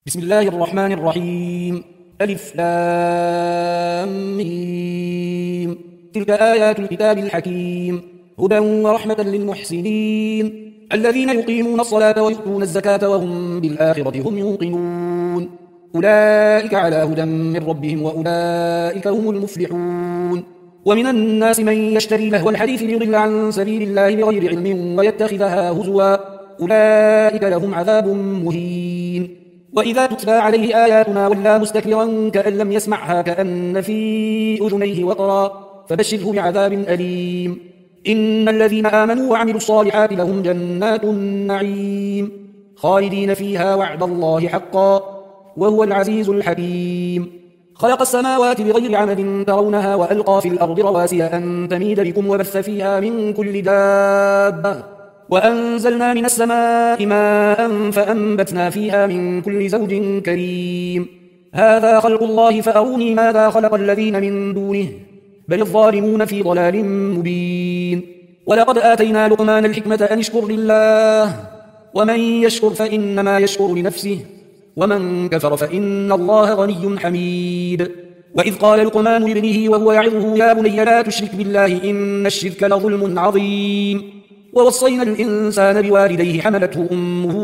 بسم الله الرحمن الرحيم. ألف لام ميم. تلك آيات الكتاب الحكيم هدى ورحمة للمحسنين الذين يقيمون الصلاة ويؤتون الزكاة وهم بالآخرة هم يوقنون أولئك على هدى من ربهم وأولئك هم المفلحون. ومن الناس من يشتري لهو الحديث ليضل عن سبيل الله بغير علم ويتخذها هزوا أولئك لهم عذاب مهين. وإذا تتلى عليه آياتنا ولى مستكبرا كأن لم يسمعها كأن في أذنيه وقرا فبشره بعذاب أليم. إن الذين آمنوا وعملوا الصالحات لهم جنات النعيم خالدين فيها وعد الله حقا وهو العزيز الحكيم. خلق السماوات بغير عمد ترونها وألقى في الأرض رواسي أن تميد بكم وبث فيها من كل دابة وأنزلنا من السماء ماء فأنبتنا فيها من كل زوج كريم. هذا خلق الله فأروني ماذا خلق الذين من دونه بل الظالمون في ضلال مبين. ولقد آتينا لقمان الحكمة أن اشكر لله ومن يشكر فإنما يشكر لنفسه ومن كفر فإن الله غني حميد. وإذ قال لقمان لابنه وهو يعظه يا بني لا تشرك بالله إن الشرك لظلم عظيم. ووصينا الإنسان بوالديه حملته أمه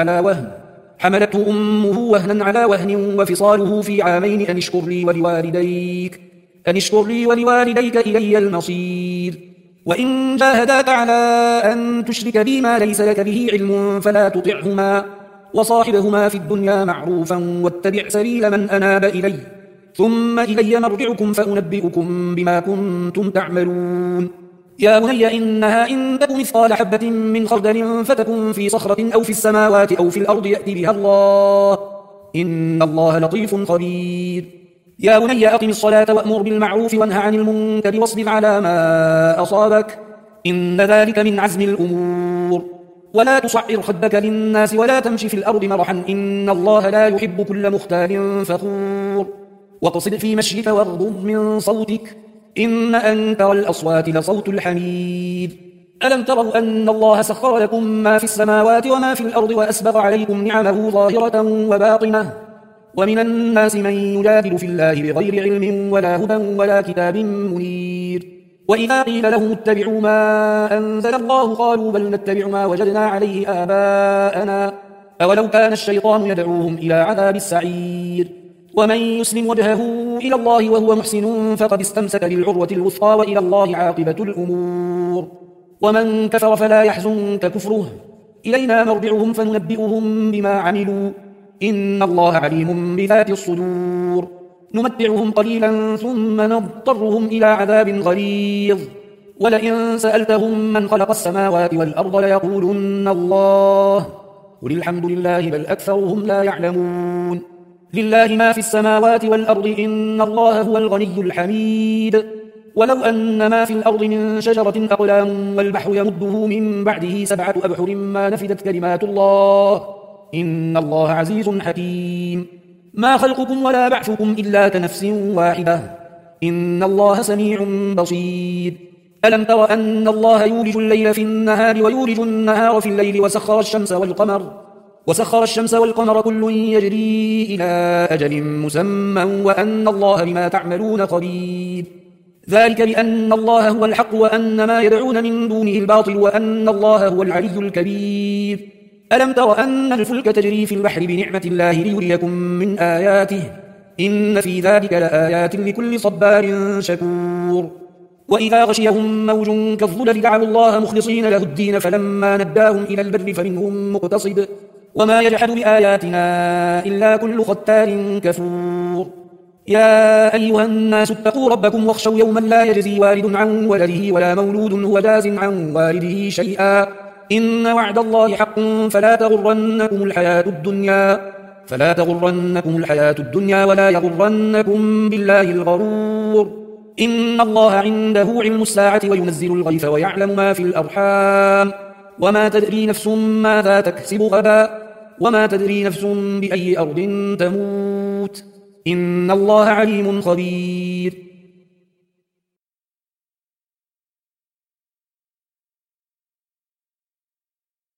وهنا على وهن وفصاله في عامين أن اشكر لي ولوالديك إلي المصير. وإن جاهداك على أن تشرك بي ما ليس لك به علم فلا تطعهما وصاحبهما في الدنيا معروفا واتبع سبيل من أناب إلي ثم إلي مرجعكم فأنبئكم بما كنتم تعملون. يا بني إنها إن تك مثقال حبة من خردل فتكن في صخرة أو في السماوات أو في الأرض يأتي بها الله إن الله لطيف خبير. يا بني أقم الصلاة وأمر بالمعروف وانه عن المنكر واصبر على ما أصابك إن ذلك من عزم الأمور. ولا تصعر خدك للناس ولا تمشي في الأرض مرحا إن الله لا يحب كل مختال فخور. واقصد في مشيك واغضض من صوتك إن أنكر الأصوات لصوت الحمير. ألم تروا أن الله سخر لكم ما في السماوات وما في الأرض وأسبغ عليكم نعمه ظاهرة وباطنة ومن الناس من يجادل في الله بغير علم ولا هدى ولا كتاب منير. وإذا قيل لهم اتبعوا ما أنزل الله قالوا بل نتبع ما وجدنا عليه آباءنا أولو كان الشيطان يدعوهم إلى عذاب السعير. ومن يسلم وجهه إلى الله وهو محسن فقد استمسك بالعروة الوثقى وإلى الله عاقبة الأمور. ومن كفر فلا يحزنك كفره إلينا مرجعهم فننبئهم بما عملوا إن الله عليم بذات الصدور. نمتعهم قليلا ثم نضطرهم إلى عذاب غليظ ولئن سألتهم من خلق السماوات والأرض ليقولن الله قل الحمد لله بل أكثرهم لا يعلمون. لله ما في السماوات والأرض إن الله هو الغني الحميد. ولو أن ما في الأرض من شجرة أقلام والبحر يمده من بعده 7 أبحر ما نفدت كلمات الله إن الله عزيز حكيم. ما خلقكم ولا بعثكم إلا كنفس واحدة إن الله سميع بصير. ألم تر أن الله يولج الليل في النهار ويولج النهار في الليل وسخر الشمس والقمر كل يجري إلى أجل مسمى وأن الله بما تعملون خبير. ذلك بأن الله هو الحق وأن ما يدعون من دونه الباطل وأن الله هو العلي الكبير. ألم تر أن الفلك تجري في البحر بنعمة الله ليريكم من آياته إن في ذلك لآيات لكل صبار شكور. وإذا غشيهم موج كالظلل دعوا الله مخلصين له الدين فلما نداهم إلى البر فمنهم مقتصد وما يجحد بآياتنا إلا كل ختار كفور. يا أيها الناس اتقوا ربكم واخشوا يوما لا يجزي والد عن ولده ولا مولود هو جاز عن والده شيئا إن وعد الله حق فلا تغرنكم الحياة الدنيا ولا يغرنكم بالله الغرور. إن الله عنده علم الساعة وينزل الغيث ويعلم ما في الأرحام وما تدري نفس ماذا تكسب غدا وما تدري نفس بأي أرض تموت إن الله عليم خبير.